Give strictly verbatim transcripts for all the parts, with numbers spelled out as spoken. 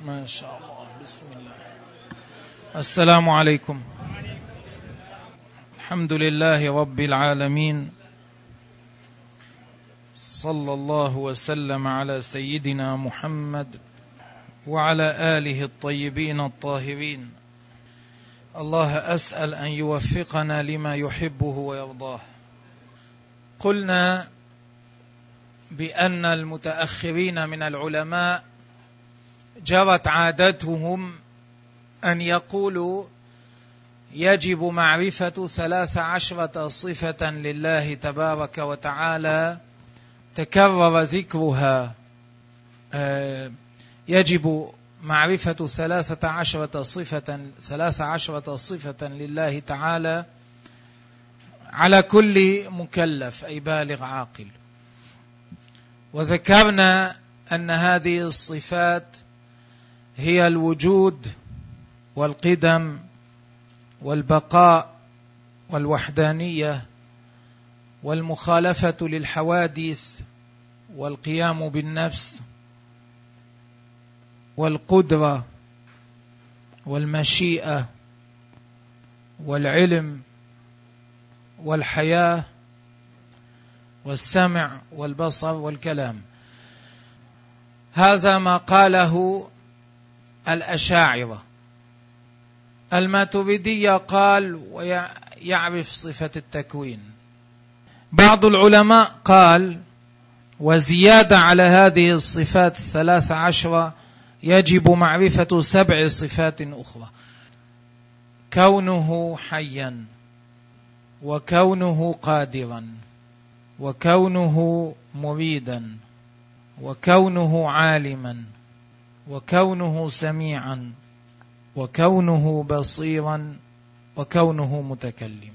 ما شاء الله. بسم الله. السلام عليكم. الحمد لله رب العالمين، صلى الله وسلم على سيدنا محمد وعلى آله الطيبين الطاهرين. الله أسأل أن يوفقنا لما يحبه ويرضاه. قلنا بأن المتأخرين من العلماء جرت عادتهم أن يقولوا يجب معرفة ثلاث عشرة صفة لله تبارك وتعالى تكرر ذكرها. يجب معرفة ثلاثة عشرة صفة ثلاث عشرة صفة لله تعالى على كل مكلف أي بالغ عاقل. وذكرنا أن هذه الصفات هي الوجود والقدم والبقاء والوحدانية والمخالفة للحوادث والقيام بالنفس والقدرة والمشيئة والعلم والحياة والسمع والبصر والكلام. هذا ما قاله الأشاعرة. الماتريدية قال ويعرف صفة التكوين. بعض العلماء قال وزيادة على هذه الصفات الثلاث عشرة يجب معرفة سبع صفات أخرى: كونه حيا، وكونه قادرا، وكونه مريدا، وكونه عالما، وكونه سميعا، وكونه بصيرا، وكونه متكلما.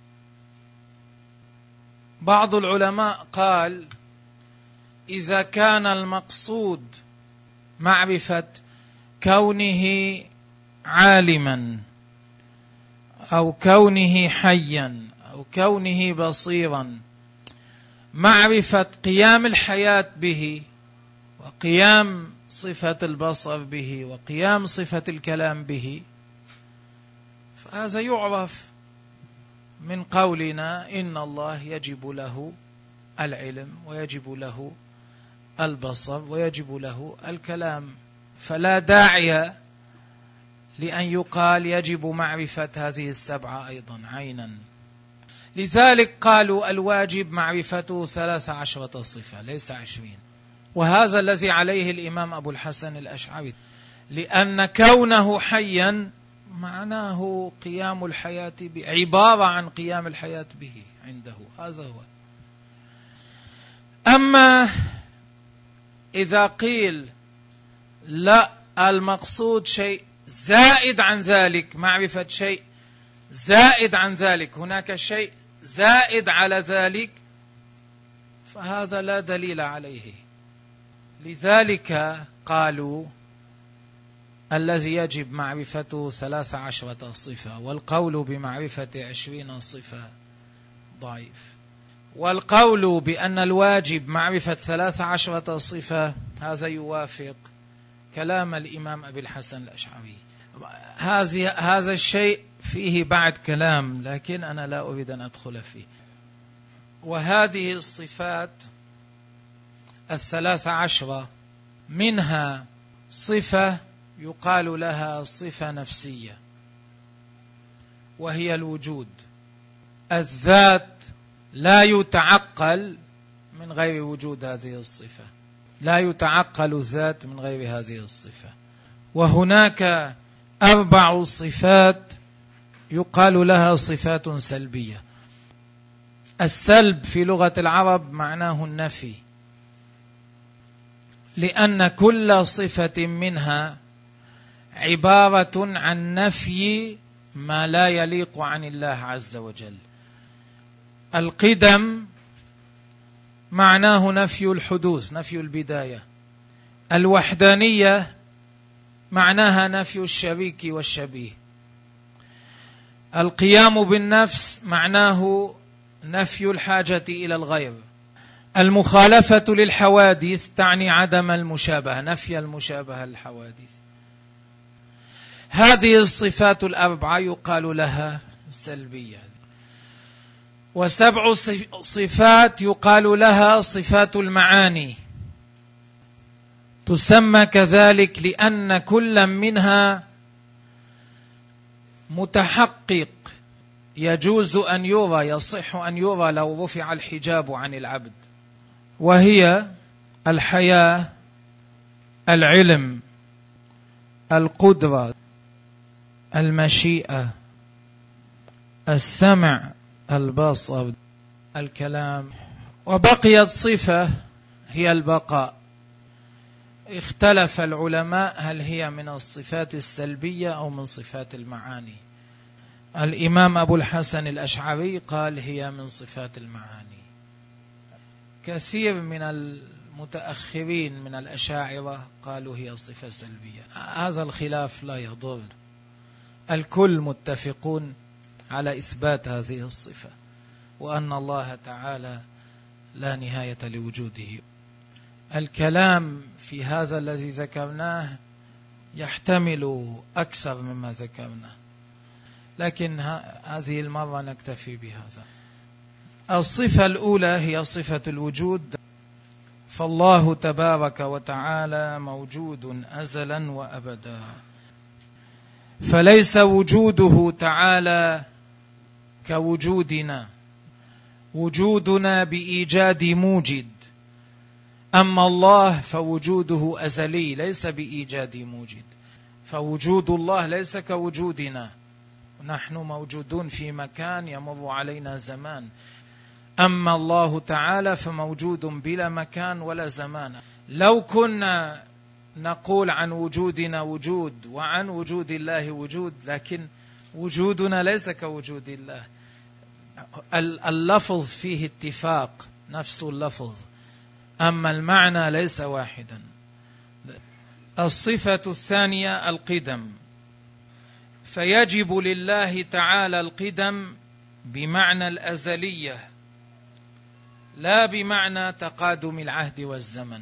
بعض العلماء قال إذا كان المقصود معرفة كونه عالما أو كونه حيا أو كونه بصيرا، معرفة قيام الحياة به وقيام صفة البصر به وقيام صفة الكلام به، فهذا يعرف من قولنا إن الله يجب له العلم ويجب له البصر ويجب له الكلام، فلا داعي لأن يقال يجب معرفة هذه السبعة أيضا عينا. لذلك قالوا الواجب معرفته ثلاث عشرة صفة ليس عشرين، وهذا الذي عليه الإمام أبو الحسن الأشعري، لأن كونه حيا معناه قيام الحياة به، عبارة عن قيام الحياة به عنده، هذا هو. أما إذا قيل لا المقصود شيء زائد عن ذلك، معرفة شيء زائد عن ذلك، هناك شيء زائد على ذلك، فهذا لا دليل عليه. لذلك قالوا الذي يجب معرفته ثلاث عشرة صفة، والقول بمعرفة عشرين صفة ضعيف. والقول بأن الواجب معرفة ثلاث عشرة صفة هذا يوافق كلام الإمام أبي الحسن الأشعري. هذا الشيء فيه بعد كلام، لكن أنا لا أريد أن أدخل فيه. وهذه الصفات الثلاث عشرة منها صفة يقال لها صفة نفسية، وهي الوجود. الذات لا يتعقل من غير وجود هذه الصفة، لا يتعقل الذات من غير هذه الصفة. وهناك أربع صفات يقال لها صفات سلبية. السلب في لغة العرب معناه النفي، لأن كل صفة منها عبارة عن نفي ما لا يليق عن الله عز وجل. القدم معناه نفي الحدوث، نفي البداية. الوحدانية معناها نفي الشريك والشبيه. القيام بالنفس معناه نفي الحاجة إلى الغير. المخالفة للحوادث تعني عدم المشابهة، نفي المشابهة للحوادث. هذه الصفات الأربعة يقال لها سلبية، وسبع صفات يقال لها صفات المعاني، تسمى كذلك لأن كل منها متحقق يجوز أن يرى، يصح أن يرى لو رفع الحجاب عن العبد، وهي الحياة، العلم، القدرة، المشيئة، السمع، البصر، الكلام. وبقيت صفة هي البقاء. اختلف العلماء هل هي من الصفات السلبية أو من صفات المعاني. الإمام أبو الحسن الأشعري قال هي من صفات المعاني. كثير من المتأخرين من الأشاعرة قالوا هي صفة سلبية. هذا الخلاف لا يضر، الكل متفقون على إثبات هذه الصفة، وأن الله تعالى لا نهاية لوجوده. الكلام في هذا الذي ذكرناه يحتمل أكثر مما ذكرناه، لكن هذه المرة نكتفي بهذا. الصفة الأولى هي صفة الوجود، فالله تبارك وتعالى موجود أزلا وأبدا، فليس وجوده تعالى كوجودنا، وجودنا بإيجاد موجد، أما الله فوجوده أزلي ليس بإيجاد موجد، فوجود الله ليس كوجودنا، نحن موجودون في مكان يمر علينا زمان، أما الله تعالى فموجود بلا مكان ولا زمان. لو كنا نقول عن وجودنا وجود وعن وجود الله وجود، لكن وجودنا ليس كوجود الله. اللفظ فيه اتفاق، نفس اللفظ، أما المعنى ليس واحدا. الصفة الثانية القدم، فيجب لله تعالى القدم بمعنى الأزلية لا بمعنى تقادم العهد والزمن،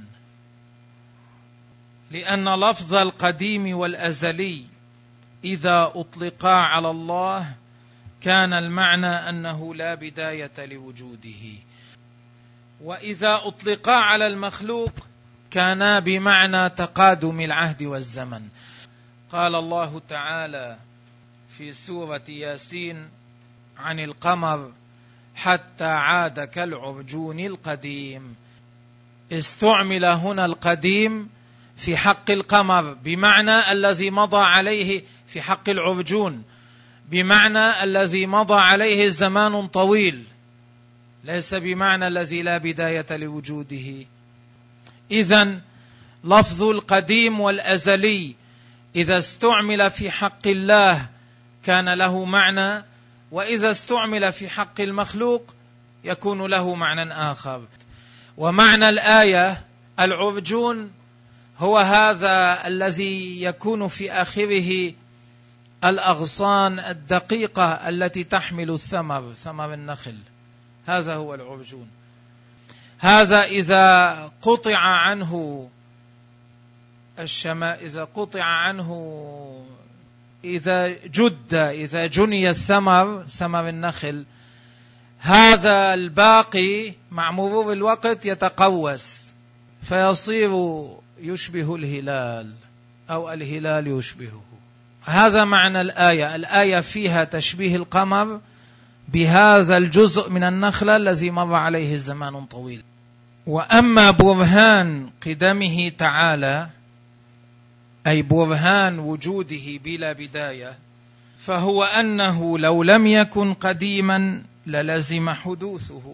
لأن لفظ القديم والأزلي إذا أطلقا على الله كان المعنى أنه لا بداية لوجوده، وإذا أطلقا على المخلوق كانا بمعنى تقادم العهد والزمن. قال الله تعالى في سورة ياسين عن القمر حتى عاد كالعرجون القديم. استعمل هنا القديم في حق القمر بمعنى الذي مضى عليه في حق العرجون، بمعنى الذي مضى عليه زمان طويل، ليس بمعنى الذي لا بداية لوجوده. إذن لفظ القديم والأزلي إذا استعمل في حق الله كان له معنى، وإذا استعمل في حق المخلوق يكون له معنى آخر. ومعنى الآية العرجون هو هذا الذي يكون في آخره الأغصان الدقيقة التي تحمل الثمر، ثمر النخل، هذا هو العرجون. هذا إذا قطع عنه الشماء، إذا قطع عنه، إذا جد، إذا جني الثمر، ثمر النخل، هذا الباقي مع مرور الوقت يتقوس فيصير يشبه الهلال أو الهلال يشبهه. هذا معنى الآية. الآية فيها تشبيه القمر بهذا الجزء من النخلة الذي مر عليه زمان طويل. وأما برهان قدمه تعالى، أي برهان وجوده بلا بداية، فهو أنه لو لم يكن قديما للزم حدوثه،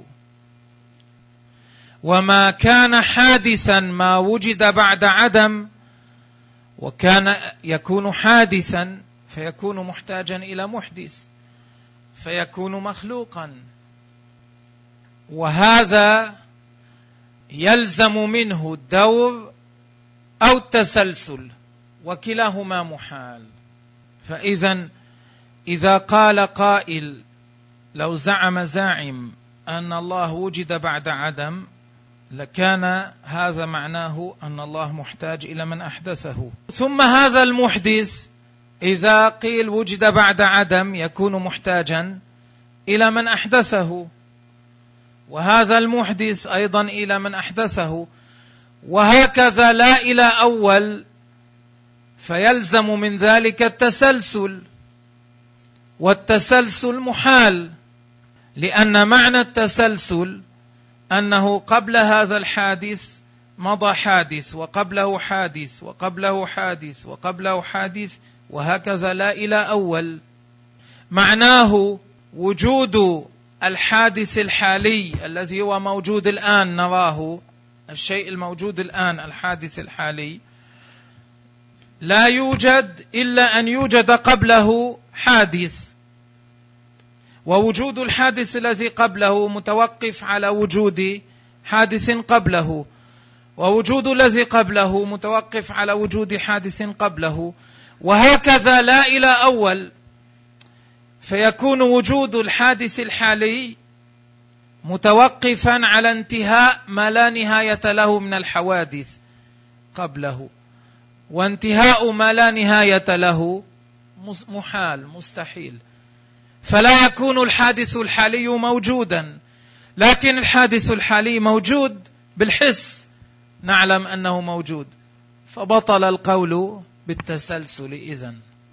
وما كان حادثا ما وجد بعد عدم، وكان يكون حادثا فيكون محتاجا إلى محدث فيكون مخلوقا، وهذا يلزم منه الدور أو التسلسل، وكلاهما محال. فإذا إذا قال قائل، لو زعم زاعم أن الله وجد بعد عدم، لكان هذا معناه أن الله محتاج إلى من أحدثه، ثم هذا المحدث إذا قيل وجد بعد عدم يكون محتاجا إلى من أحدثه، وهذا المحدث أيضا إلى من أحدثه، وهكذا لا إلى أول، فيلزم من ذلك التسلسل، والتسلسل محال، لأن معنى التسلسل أنه قبل هذا الحادث مضى حادث، وقبله حادث، وقبله حادث، وقبله حادث، وهكذا لا إلى أول. معناه وجود الحادث الحالي الذي هو موجود الآن نراه، الشيء الموجود الآن الحادث الحالي لا يوجد إلا أن يوجد قبله حادث، ووجود الحادث الذي قبله متوقف على وجود حادث قبله، ووجود الذي قبله متوقف على وجود حادث قبله، وهكذا لا إلى أول. فيكون وجود الحادث الحالي متوقفا على انتهاء ما لا نهاية له من الحوادث قبله، وانتهاء ما لا نهاية له محال مستحيل. فلا يكون الحادث الحالي موجودا، لكن الحادث الحالي موجود بالحس، نعلم أنه موجود، فبطل القول بالتسلسل إذن.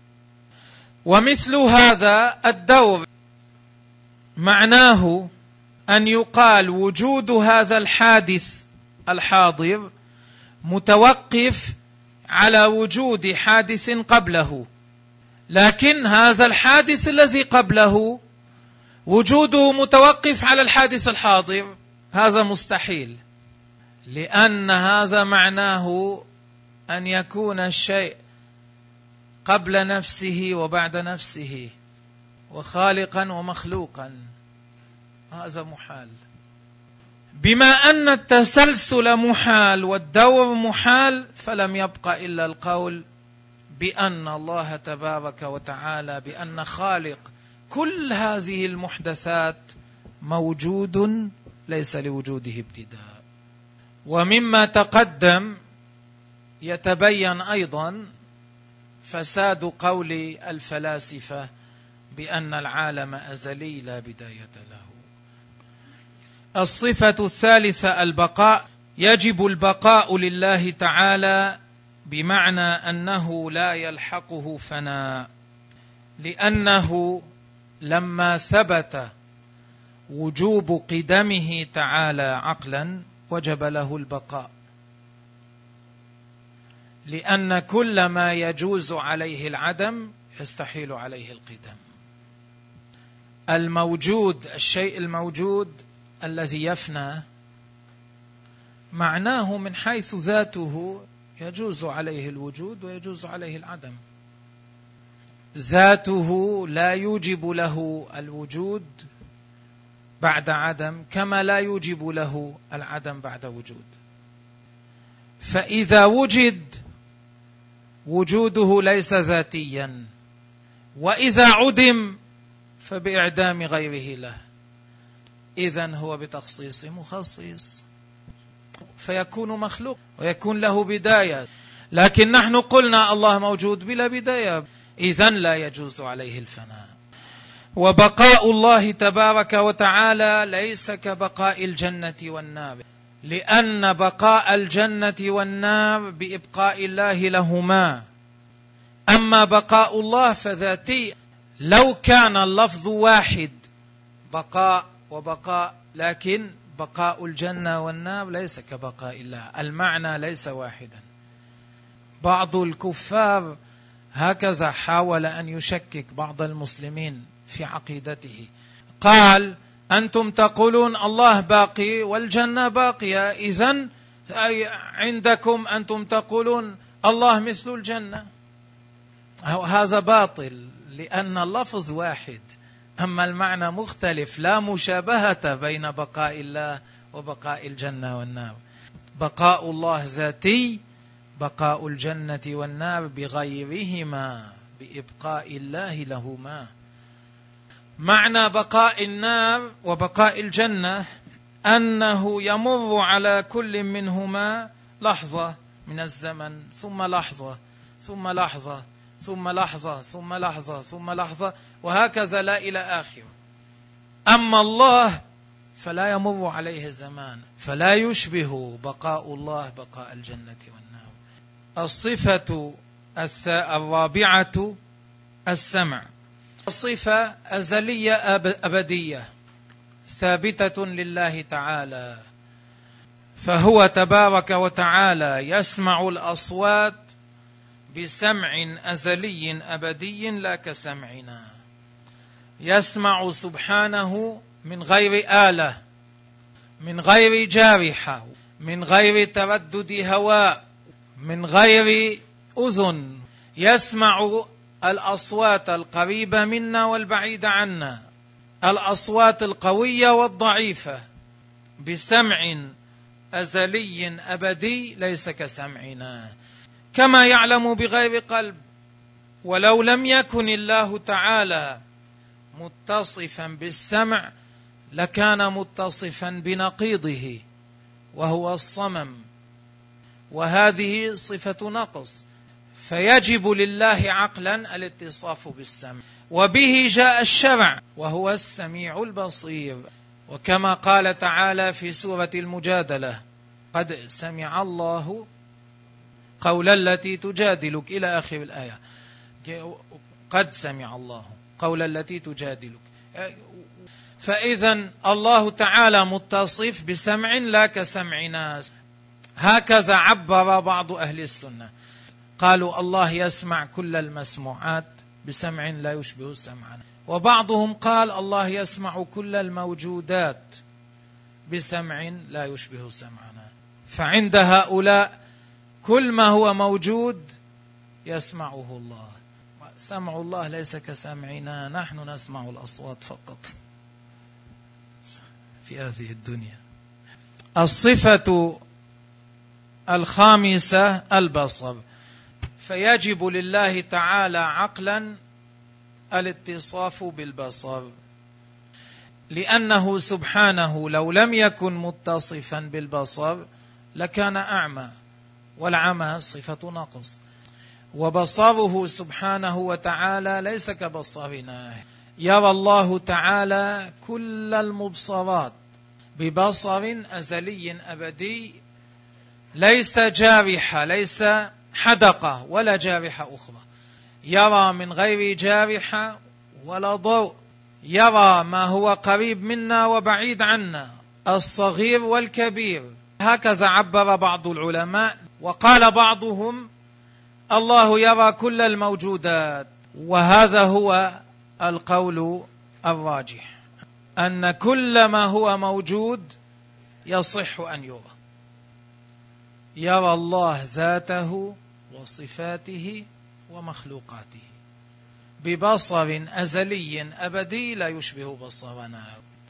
ومثل هذا الدور معناه أن يقال وجود هذا الحادث الحاضر متوقف على وجود حادث قبله، لكن هذا الحادث الذي قبله وجوده متوقف على الحادث الحاضر، هذا مستحيل، لأن هذا معناه أن يكون الشيء قبل نفسه وبعد نفسه، وخالقا ومخلوقا، هذا محال. بما أن التسلسل محال والدور محال، فلم يبقى إلا القول بأن الله تبارك وتعالى، بأن خالق كل هذه المحدثات موجود ليس لوجوده ابتداء. ومما تقدم يتبين أيضا فساد قول الفلاسفة بأن العالم أزلي لا بداية له. الصفة الثالثة البقاء. يجب البقاء لله تعالى بمعنى أنه لا يلحقه فناء، لأنه لما ثبت وجوب قدمه تعالى عقلا وجب له البقاء، لأن كل ما يجوز عليه العدم يستحيل عليه القدم. الموجود، الشيء الموجود الذي يفنى، معناه من حيث ذاته يجوز عليه الوجود ويجوز عليه العدم. ذاته لا يوجب له الوجود بعد عدم، كما لا يوجب له العدم بعد وجود. فإذا وجد وجوده ليس ذاتيا، وإذا عدم فبإعدام غيره له، إذن هو بتخصيص مخصص، فيكون مخلوق ويكون له بداية. لكن نحن قلنا الله موجود بلا بداية، إذن لا يجوز عليه الفناء. وبقاء الله تبارك وتعالى ليس كبقاء الجنة والنار، لأن بقاء الجنة والنار بإبقاء الله لهما، أما بقاء الله فذاتي. لو كان اللفظ واحد بقاء وبقاء، لكن بقاء الجنة والنار ليس كبقاء الله، المعنى ليس واحدا. بعض الكفار هكذا حاول أن يشكك بعض المسلمين في عقيدته، قال أنتم تقولون الله باقي والجنة باقية، إذن عندكم أنتم تقولون الله مثل الجنة. هذا باطل، لأن اللفظ واحد أما المعنى مختلف، لا مشابهة بين بقاء الله وبقاء الجنة والنار. بقاء الله ذاتي، بقاء الجنة والنار بغيرهما، بإبقاء الله لهما. معنى بقاء النار وبقاء الجنة أنه يمر على كل منهما لحظة من الزمن، ثم لحظة، ثم لحظة، ثم لحظة ثم لحظة ثم لحظة، وهكذا لا إلى آخر. أما الله فلا يمر عليه زمان، فلا يشبه بقاء الله بقاء الجنة والنار. الصفة الرابعة السمع. الصفة أزلية أبدية ثابتة لله تعالى، فهو تبارك وتعالى يسمع الأصوات بسمع أزلي أبدي لا كسمعنا. يسمع سبحانه من غير آلة، من غير جارحة، من غير تردد هواء، من غير أذن. يسمع الأصوات القريبة منا والبعيدة عنا، الأصوات القوية والضعيفة، بسمع أزلي أبدي ليس كسمعنا. كما يعلم بغير قلب. ولو لم يكن الله تعالى متصفا بالسمع لكان متصفا بنقيضه وهو الصمم، وهذه صفة نقص، فيجب لله عقلا الاتصاف بالسمع، وبه جاء الشرع وهو السميع البصير. وكما قال تعالى في سورة المجادلة: قد سمع الله قول التي تجادلك، إلى آخر الآية. قد سمع الله قول التي تجادلك. فإذا الله تعالى متصف بسمع لا كسمعنا. هكذا عبر بعض أهل السنة، قالوا الله يسمع كل المسموعات بسمع لا يشبه سمعنا. وبعضهم قال الله يسمع كل الموجودات بسمع لا يشبه سمعنا. فعند هؤلاء كل ما هو موجود يسمعه الله. سمع الله ليس كسمعنا، نحن نسمع الأصوات فقط في هذه الدنيا. الصفة الخامسة البصر. فيجب لله تعالى عقلا الاتصاف بالبصر، لأنه سبحانه لو لم يكن متصفا بالبصر لكان أعمى، والعمى صفة نقص. وبصره سبحانه وتعالى ليس كبصرنا. يرى الله تعالى كل المبصرات ببصر أزلي أبدي، ليس جارحة، ليس حدقة ولا جارحة أخرى. يرى من غير جارحة ولا ضوء، يرى ما هو قريب منا وبعيد عنا، الصغير والكبير. هكذا عبر بعض العلماء، وقال بعضهم الله يرى كل الموجودات. وهذا هو القول الراجح، أن كل ما هو موجود يصح أن يرى. يرى الله ذاته وصفاته ومخلوقاته ببصر أزلي أبدي لا يشبه بصرنا.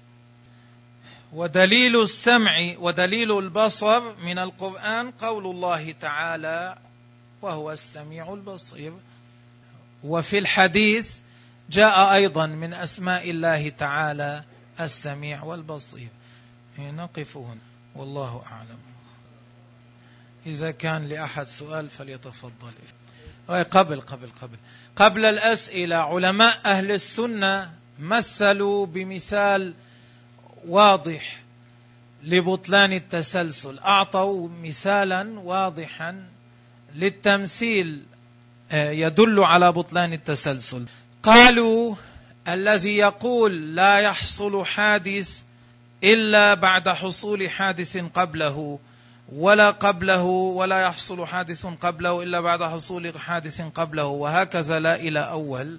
ودليل السمع ودليل البصر من القرآن قول الله تعالى: وهو السميع البصير. وفي الحديث جاء أيضا من أسماء الله تعالى السميع والبصير. نقف هنا والله أعلم. إذا كان لأحد سؤال فليتفضل. قبل قبل قبل قبل الأسئلة، علماء أهل السنة مثلوا بمثال واضح لبطلان التسلسل. أعطوا مثالا واضحا للتمثيل يدل على بطلان التسلسل. قالوا: الذي يقول لا يحصل حادث إلا بعد حصول حادث قبله، ولا قبله ولا يحصل حادث قبله إلا بعد حصول حادث قبله، وهكذا لا إلى أول.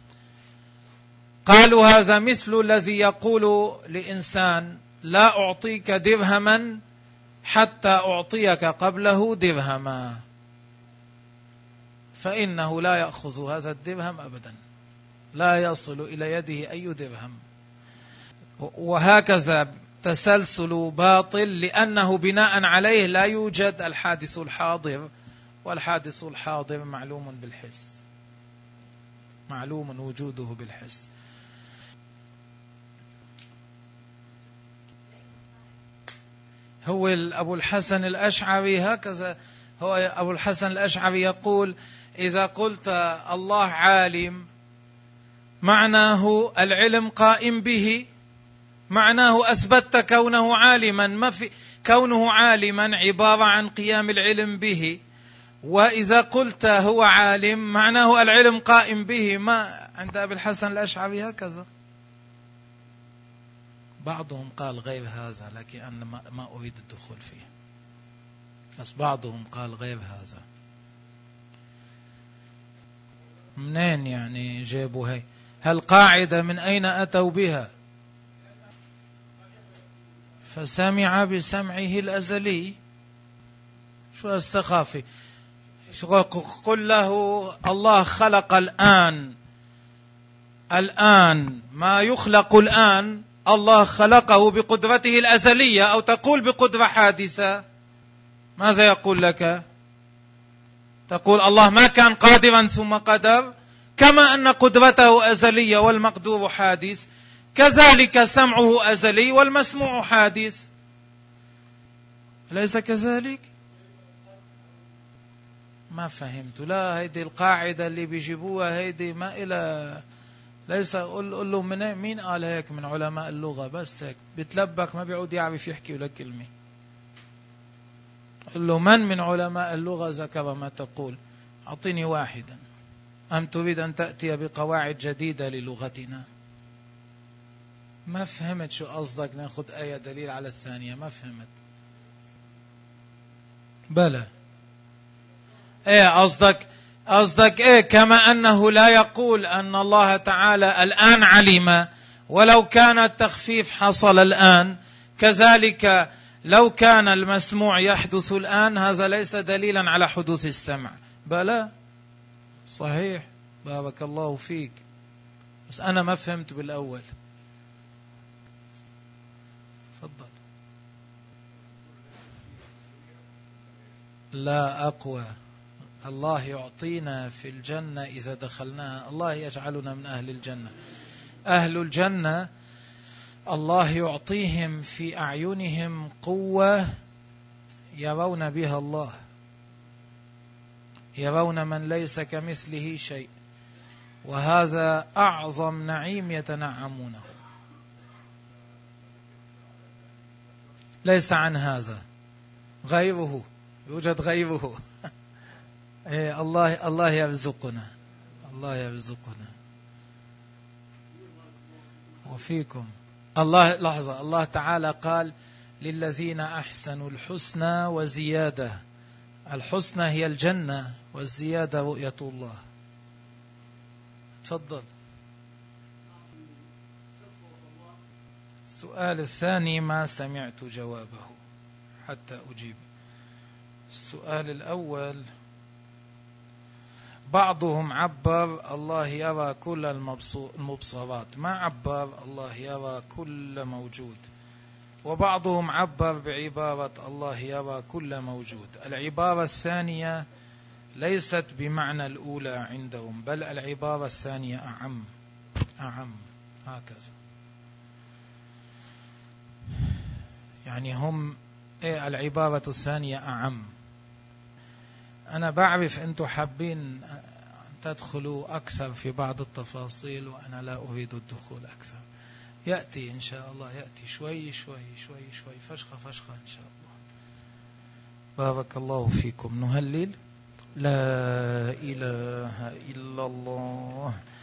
قالوا: هذا مثل الذي يقول لإنسان: لا أعطيك درهما حتى أعطيك قبله درهما، فإنه لا يأخذ هذا الدرهم أبدا، لا يصل إلى يده أي درهم. وهكذا تسلسل باطل، لأنه بناء عليه لا يوجد الحادث الحاضر، والحادث الحاضر معلوم بالحس، معلوم وجوده بالحس. هو أبو الحسن الأشعري هكذا، هو أبو الحسن الأشعري يقول إذا قلت الله عالم معناه العلم قائم به، معناه أثبتت كونه عالما، ما في كونه عالما عبارة عن قيام العلم به. وإذا قلت هو عالم معناه العلم قائم به. ما عند أبي الحسن الأشعري هكذا. بعضهم قال غير هذا، لكن أنا ما أريد الدخول فيه، بس بعضهم قال غير هذا. منين يعني جابوا هي هالقاعدة؟ من أين أتوا بها؟ فسمع بسمعه الأزلي. شو استخافي؟ قل له الله خلق الآن، الآن ما يخلق الآن الله خلقه بقدرته الأزلية، أو تقول بقدرة حادثة. ماذا يقول لك؟ تقول الله ما كان قادرا ثم قدر، كما أن قدرته أزلية والمقدور حادث، كذلك سمعه أزلي والمسموع حادث. أليس كذلك؟ ما فهمت. لا، هيدي القاعدة اللي بيجيبوها هيدي ما إلى ليس. قل له من مين قال هيك من علماء اللغة؟ بس هيك بتلبك ما بيعود يعرف يحكي ولا كلمة. قل له من من علماء اللغة ذكر ما تقول؟ أعطيني واحدا. أم تريد أن تأتي بقواعد جديدة للغتنا؟ ما فهمت شو قصدك ناخذ آية دليل على الثانية. ما فهمت. بلى ايه قصدك قصدك ايه؟ كما أنه لا يقول أن الله تعالى الآن علم، ولو كان التخفيف حصل الآن، كذلك لو كان المسموع يحدث الآن هذا ليس دليلا على حدوث السمع. بلى صحيح، بارك الله فيك، بس أنا ما فهمت بالأول. تفضل. لا أقوى. الله يعطينا في الجنة إذا دخلناها، الله يجعلنا من أهل الجنة. أهل الجنة الله يعطيهم في أعينهم قوة يرون بها الله، يرون من ليس كمثله شيء، وهذا أعظم نعيم يتنعمونه. ليس عن هذا غيره، يوجد غيره. إيه الله الله يرزقنا، الله يرزقنا وفيكم. الله لحظة، الله تعالى قال للذين أحسنوا الحسنى وزيادة. الحسنى هي الجنة، والزيادة رؤية الله. تفضل. السؤال الثاني ما سمعت جوابه حتى أجيب. السؤال الأول، بعضهم عبر الله يرى كل المبصرات، ما عبر الله يرى كل موجود. وبعضهم عبر بعبارة الله يرى كل موجود. العبارة الثانية ليست بمعنى الأولى عندهم، بل العبارة الثانية أعم أعم هكذا. يعني هم إيه العبارة الثانية أعم. أنا بعرف أنتم حابين أن تدخلوا أكثر في بعض التفاصيل، وأنا لا أريد الدخول أكثر. يأتي إن شاء الله، يأتي شوي شوي شوي شوي، فشخة فشخة إن شاء الله. بارك الله فيكم. نهلل لا إله إلا الله.